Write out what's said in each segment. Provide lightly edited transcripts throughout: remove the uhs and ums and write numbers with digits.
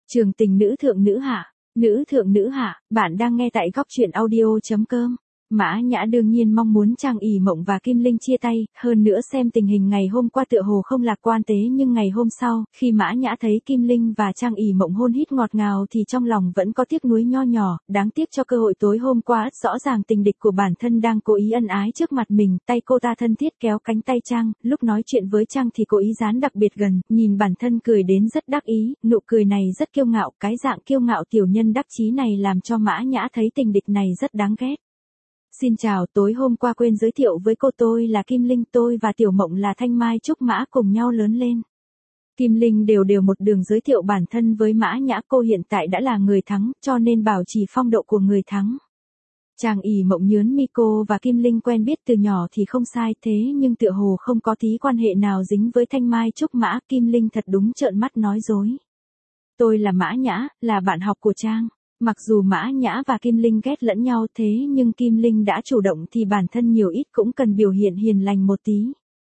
Trường tình nữ thượng nữ hạ, bạn đang nghe tại góc truyện audio.com. Mã Nhã đương nhiên mong muốn Trang ỷ mộng và Kim Linh chia tay, hơn nữa xem tình hình ngày hôm qua tựa hồ không lạc quan tế, nhưng ngày hôm sau, khi Mã Nhã thấy Kim Linh và Trang ỷ mộng hôn hít ngọt ngào thì trong lòng vẫn có tiếc nuối nho nhỏ, đáng tiếc cho cơ hội tối hôm qua rõ ràng tình địch của bản thân đang cố ý ân ái trước mặt mình, tay cô ta thân thiết kéo cánh tay Trang, lúc nói chuyện với Trang thì cố ý dán đặc biệt gần, nhìn bản thân cười đến rất đắc ý, nụ cười này rất kiêu ngạo, cái dạng kiêu ngạo tiểu nhân đắc chí này làm cho Mã Nhã thấy tình địch này rất đáng ghét. Xin chào, tối hôm qua quên giới thiệu với cô, tôi là Kim Linh, tôi và Tiểu Mộng là Thanh Mai Trúc Mã cùng nhau lớn lên. Kim Linh đều một đường giới thiệu bản thân với Mã Nhã, cô hiện tại đã là người thắng, cho nên bảo trì phong độ của người thắng. Trang ỷ mộng nhớn mi, cô và Kim Linh quen biết từ nhỏ thì không sai, thế nhưng tựa hồ không có tí quan hệ nào dính với Thanh Mai Trúc Mã. Kim Linh thật đúng trợn mắt nói dối. Tôi là Mã Nhã, là bạn học của Trang. Mặc dù Mã Nhã và Kim Linh ghét lẫn nhau thế nhưng Kim Linh đã chủ động thì bản thân nhiều ít cũng cần biểu hiện hiền lành một tí.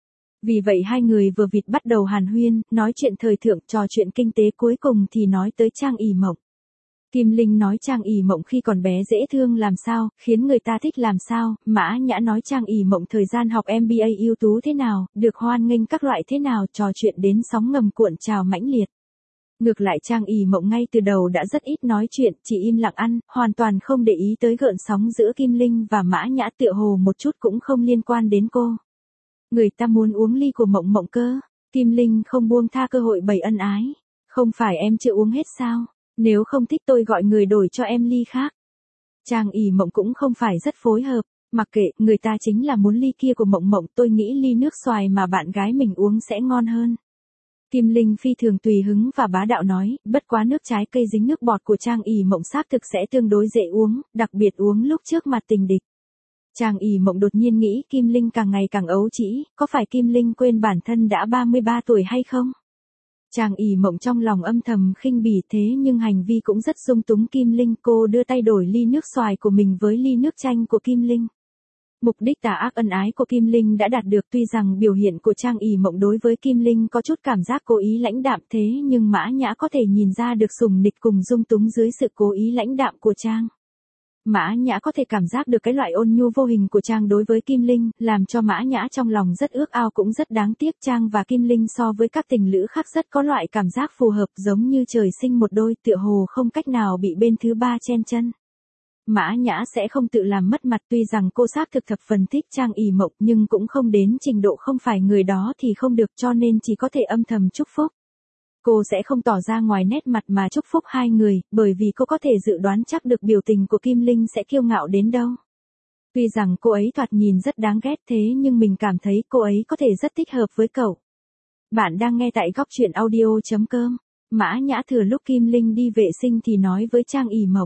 Vì vậy hai người vừa vịt bắt đầu hàn huyên, nói chuyện thời thượng, trò chuyện kinh tế, cuối cùng thì nói tới Trang ỷ mộng. Kim Linh nói Trang ỷ mộng khi còn bé dễ thương làm sao, khiến người ta thích làm sao. Mã Nhã nói Trang ỷ mộng thời gian học MBA ưu tú thế nào, được hoan nghênh các loại thế nào, trò chuyện đến sóng ngầm cuộn trào mãnh liệt. Ngược lại Trang ỷ mộng ngay từ đầu đã rất ít nói chuyện, chỉ im lặng ăn, hoàn toàn không để ý tới gợn sóng giữa Kim Linh và Mã Nhã, tựa hồ một chút cũng không liên quan đến cô. Người ta muốn uống ly của Mộng Mộng cơ. Kim Linh không buông tha cơ hội bày ân ái. Không phải em chưa uống hết sao? Nếu không thích tôi gọi người đổi cho em ly khác. Trang ỷ mộng cũng không phải rất phối hợp. Mặc kệ, người ta chính là muốn ly kia của Mộng Mộng, tôi nghĩ ly nước xoài mà bạn gái mình uống sẽ ngon hơn. Kim Linh phi thường tùy hứng và bá đạo nói, bất quá nước trái cây dính nước bọt của Trang ỷ mộng xác thực sẽ tương đối dễ uống, đặc biệt uống lúc trước mặt tình địch. Trang ỷ mộng đột nhiên nghĩ Kim Linh càng ngày càng ấu trĩ, có phải Kim Linh quên bản thân đã 33 tuổi hay không? Trang ỷ mộng trong lòng âm thầm khinh bỉ, thế nhưng hành vi cũng rất dung túng Kim Linh, cô đưa tay đổi ly nước xoài của mình với ly nước chanh của Kim Linh. Mục đích tà ác ân ái của Kim Linh đã đạt được, tuy rằng biểu hiện của Trang ỷ mộng đối với Kim Linh có chút cảm giác cố ý lãnh đạm, thế nhưng Mã Nhã có thể nhìn ra được sủng nịch cùng dung túng dưới sự cố ý lãnh đạm của Trang. Mã Nhã có thể cảm giác được cái loại ôn nhu vô hình của Trang đối với Kim Linh, làm cho Mã Nhã trong lòng rất ước ao, cũng rất đáng tiếc. Trang và Kim Linh so với các tình lữ khác rất có loại cảm giác phù hợp, giống như trời sinh một đôi, tựa hồ không cách nào bị bên thứ ba chen chân. Mã Nhã sẽ không tự làm mất mặt, tuy rằng cô xác thực thập phần thích Trang ỷ mộng nhưng cũng không đến trình độ không phải người đó thì không được, cho nên chỉ có thể âm thầm chúc phúc. Cô sẽ không tỏ ra ngoài nét mặt mà chúc phúc hai người, bởi vì cô có thể dự đoán chắc được biểu tình của Kim Linh sẽ kiêu ngạo đến đâu. Tuy rằng cô ấy thoạt nhìn rất đáng ghét thế nhưng mình cảm thấy cô ấy có thể rất thích hợp với cậu. Bạn đang nghe tại góc truyện audio.com. Mã Nhã thừa lúc Kim Linh đi vệ sinh thì nói với Trang ỷ mộng.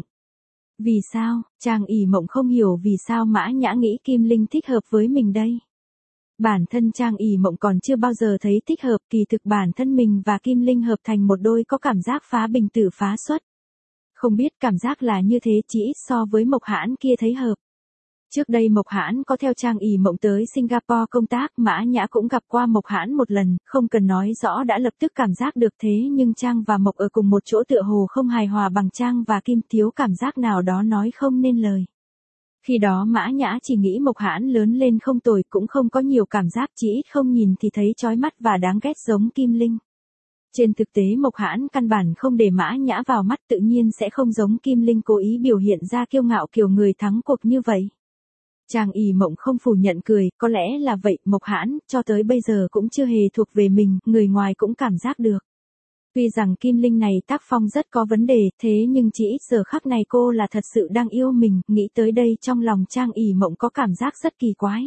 Vì sao? Trang ỷ mộng không hiểu vì sao Mã Nhã nghĩ Kim Linh thích hợp với mình đây. Bản thân Trang ỷ mộng còn chưa bao giờ thấy thích hợp, kỳ thực bản thân mình và Kim Linh hợp thành một đôi có cảm giác phá bình tử phá xuất. Không biết cảm giác là như thế, chỉ ít so với Mộc Hãn kia thấy hợp. Trước đây Mộc Hãn có theo Trang ỷ mộng tới Singapore công tác, Mã Nhã cũng gặp qua Mộc Hãn một lần, không cần nói rõ đã lập tức cảm giác được, thế nhưng Trang và Mộc ở cùng một chỗ tựa hồ không hài hòa bằng Trang và Kim, thiếu cảm giác nào đó nói không nên lời. Khi đó Mã Nhã chỉ nghĩ Mộc Hãn lớn lên không tồi, cũng không có nhiều cảm giác, chỉ ít không nhìn thì thấy chói mắt và đáng ghét giống Kim Linh. Trên thực tế Mộc Hãn căn bản không để Mã Nhã vào mắt, tự nhiên sẽ không giống Kim Linh cố ý biểu hiện ra kiêu ngạo kiểu người thắng cuộc như vậy. Trang ỷ mộng không phủ nhận cười, có lẽ là vậy, Mộc Hãn cho tới bây giờ cũng chưa hề thuộc về mình, người ngoài cũng cảm giác được. Tuy rằng Kim Linh này tác phong rất có vấn đề, thế nhưng chỉ ít giờ khắc này cô là thật sự đang yêu mình, nghĩ tới đây trong lòng Trang ỷ mộng có cảm giác rất kỳ quái.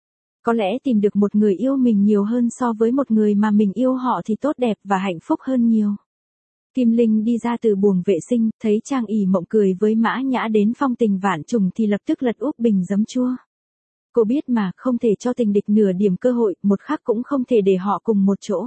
Có lẽ tìm được một người yêu mình nhiều hơn so với một người mà mình yêu họ thì tốt đẹp và hạnh phúc hơn nhiều. Kim Linh đi ra từ buồng vệ sinh, thấy Trang ỷ mộng cười với Mã Nhã đến phong tình vạn trùng thì lập tức lật úp bình giấm chua. Cô biết mà, không thể cho tình địch nửa điểm cơ hội, một khắc cũng không thể để họ cùng một chỗ.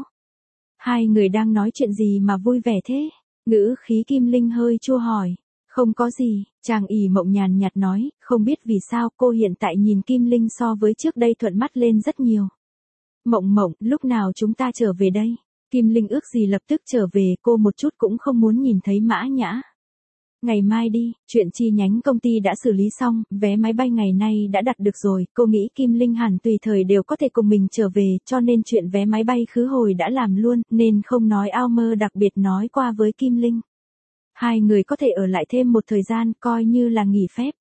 Hai người đang nói chuyện gì mà vui vẻ thế? Ngữ khí Kim Linh hơi chua hỏi. Không có gì, Trang ỷ mộng nhàn nhạt nói, không biết vì sao cô hiện tại nhìn Kim Linh so với trước đây thuận mắt lên rất nhiều. Mộng Mộng, lúc nào chúng ta trở về đây? Kim Linh ước gì lập tức trở về, cô một chút cũng không muốn nhìn thấy Mã Nhã. Ngày mai đi, chuyện chi nhánh công ty đã xử lý xong, vé máy bay ngày nay đã đặt được rồi, cô nghĩ Kim Linh hẳn tùy thời đều có thể cùng mình trở về, cho nên chuyện vé máy bay khứ hồi đã làm luôn, nên không nói ao mơ đặc biệt nói qua với Kim Linh. Hai người có thể ở lại thêm một thời gian, coi như là nghỉ phép.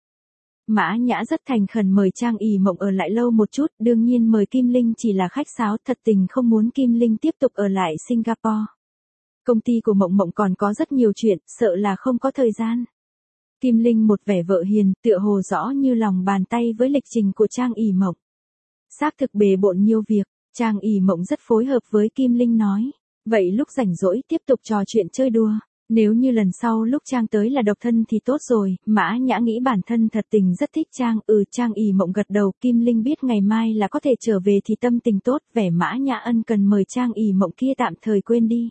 Mã Nhã rất thành khẩn mời Trang ỉ mộng ở lại lâu một chút, đương nhiên mời Kim Linh chỉ là khách sáo, thật tình không muốn Kim Linh tiếp tục ở lại Singapore. Công ty của Mộng Mộng còn có rất nhiều chuyện, sợ là không có thời gian. Kim Linh một vẻ vợ hiền, tựa hồ rõ như lòng bàn tay với lịch trình của Trang ỉ mộng. Xác thực bề bộn nhiều việc, Trang ỉ mộng rất phối hợp với Kim Linh nói. Vậy lúc rảnh rỗi tiếp tục trò chuyện chơi đùa. Nếu như lần sau lúc Trang tới là độc thân thì tốt rồi, Mã Nhã nghĩ bản thân thật tình rất thích Trang, Trang ỉ mộng gật đầu, Kim Linh biết ngày mai là có thể trở về thì tâm tình tốt, vẻ Mã Nhã ân cần mời Trang ỉ mộng kia tạm thời quên đi.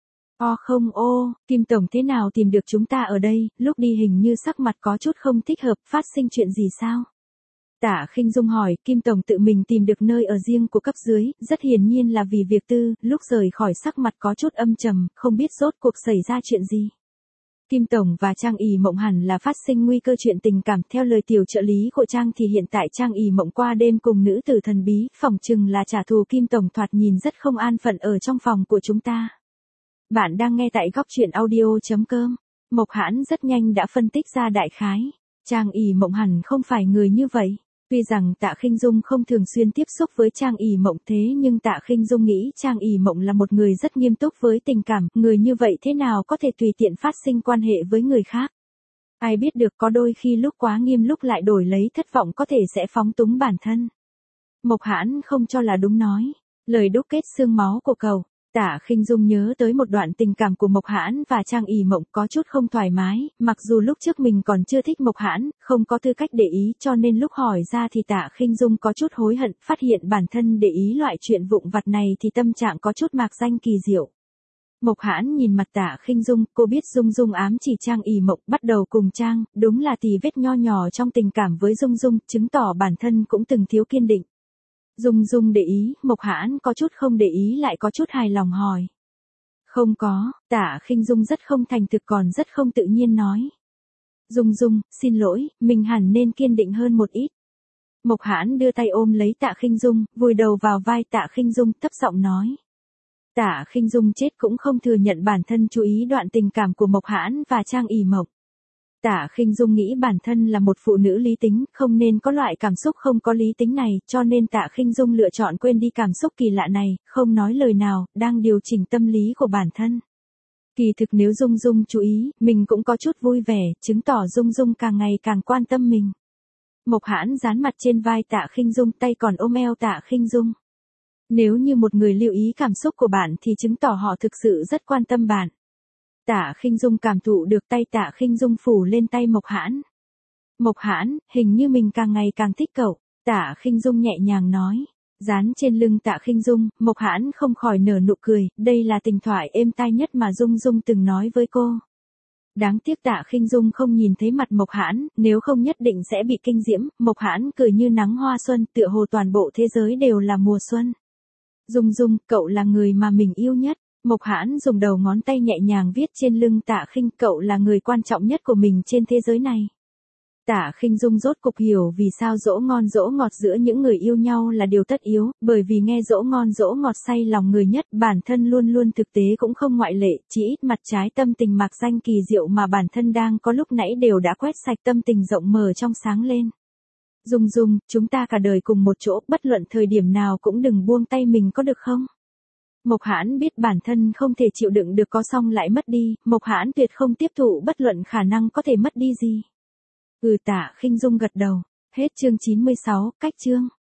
Không Kim Tổng thế nào tìm được chúng ta ở đây, lúc đi hình như sắc mặt có chút không thích hợp, phát sinh chuyện gì sao? Tạ Khinh Dung hỏi, Kim Tổng tự mình tìm được nơi ở riêng của cấp dưới, rất hiển nhiên là vì việc tư, lúc rời khỏi sắc mặt có chút âm trầm, không biết rốt cuộc xảy ra chuyện gì. Kim Tổng và Trang ỉ mộng hẳn là phát sinh nguy cơ chuyện tình cảm, theo lời tiểu trợ lý của Trang thì hiện tại Trang ỉ mộng qua đêm cùng nữ tử thần bí, phỏng chừng là trả thù Kim Tổng thoạt nhìn rất không an phận ở trong phòng của chúng ta. Bạn đang nghe tại góc truyện audio.com. Mộc Hãn rất nhanh đã phân tích ra đại khái. Trang ỉ mộng hẳn không phải người như vậy. Tuy rằng Tạ Khinh Dung không thường xuyên tiếp xúc với Trang ỉ mộng thế nhưng Tạ Khinh Dung nghĩ Trang ỉ mộng là một người rất nghiêm túc với tình cảm, người như vậy thế nào có thể tùy tiện phát sinh quan hệ với người khác. Ai biết được, có đôi khi lúc quá nghiêm lúc lại đổi lấy thất vọng có thể sẽ phóng túng bản thân. Mộc Hãn không cho là đúng nói. Lời đúc kết xương máu của cậu. Tạ Khinh Dung nhớ tới một đoạn tình cảm của Mộc Hãn và Trang ỉ mộng có chút không thoải mái, mặc dù lúc trước mình còn chưa thích Mộc Hãn, không có tư cách để ý cho nên lúc hỏi ra thì Tạ Khinh Dung có chút hối hận, phát hiện bản thân để ý loại chuyện vụng vặt này thì tâm trạng có chút mạc danh kỳ diệu. Mộc Hãn nhìn mặt Tạ Khinh Dung, cô biết Dung Dung ám chỉ Trang ỉ mộng, bắt đầu cùng Trang, đúng là tì vết nho nhỏ trong tình cảm với Dung Dung, chứng tỏ bản thân cũng từng thiếu kiên định. Dung Dung để ý, Mộc Hãn có chút không để ý lại có chút hài lòng hỏi. Không có, Tạ Khinh Dung rất không thành thực còn rất không tự nhiên nói. Dung Dung, xin lỗi, mình hẳn nên kiên định hơn một ít. Mộc Hãn đưa tay ôm lấy Tạ Khinh Dung, vùi đầu vào vai Tạ Khinh Dung, thấp giọng nói. Tạ Khinh Dung chết cũng không thừa nhận bản thân chú ý đoạn tình cảm của Mộc Hãn và Trang ỉ mộng. Tạ Khinh Dung nghĩ bản thân là một phụ nữ lý tính, không nên có loại cảm xúc không có lý tính này, cho nên Tạ Khinh Dung lựa chọn quên đi cảm xúc kỳ lạ này, không nói lời nào, đang điều chỉnh tâm lý của bản thân. Kỳ thực nếu Dung Dung chú ý, mình cũng có chút vui vẻ, chứng tỏ Dung Dung càng ngày càng quan tâm mình. Mộc Hãn dán mặt trên vai Tạ Khinh Dung, tay còn ôm eo Tạ Khinh Dung. Nếu như một người lưu ý cảm xúc của bạn thì chứng tỏ họ thực sự rất quan tâm bạn. Tạ Khinh Dung cảm thụ được tay Tạ Khinh Dung phủ lên tay Mộc Hãn. Mộc Hãn, hình như mình càng ngày càng thích cậu, Tạ Khinh Dung nhẹ nhàng nói. Dán trên lưng Tạ Khinh Dung, Mộc Hãn không khỏi nở nụ cười, đây là tình thoại êm tai nhất mà Dung Dung từng nói với cô. Đáng tiếc Tạ Khinh Dung không nhìn thấy mặt Mộc Hãn, nếu không nhất định sẽ bị kinh diễm. Mộc Hãn cười như nắng hoa xuân, tựa hồ toàn bộ thế giới đều là mùa xuân. Dung Dung, cậu là người mà mình yêu nhất. Mộc Hãn dùng đầu ngón tay nhẹ nhàng viết trên lưng Tạ Khinh, cậu là người quan trọng nhất của mình trên thế giới này. Tạ Khinh Dung rốt cục hiểu vì sao dỗ ngon dỗ ngọt giữa những người yêu nhau là điều tất yếu, bởi vì nghe dỗ ngon dỗ ngọt say lòng người nhất, bản thân luôn luôn thực tế cũng không ngoại lệ, chỉ ít mặt trái tâm tình mạc danh kỳ diệu mà bản thân đang có lúc nãy đều đã quét sạch, tâm tình rộng mở trong sáng lên. Dung Dung, chúng ta cả đời cùng một chỗ, bất luận thời điểm nào cũng đừng buông tay mình có được không? Mộc Hãn biết bản thân không thể chịu đựng được có xong lại mất đi, Mộc Hãn tuyệt không tiếp thụ bất luận khả năng có thể mất đi gì. Tạ Khinh Dung gật đầu. Hết chương 96, cách chương.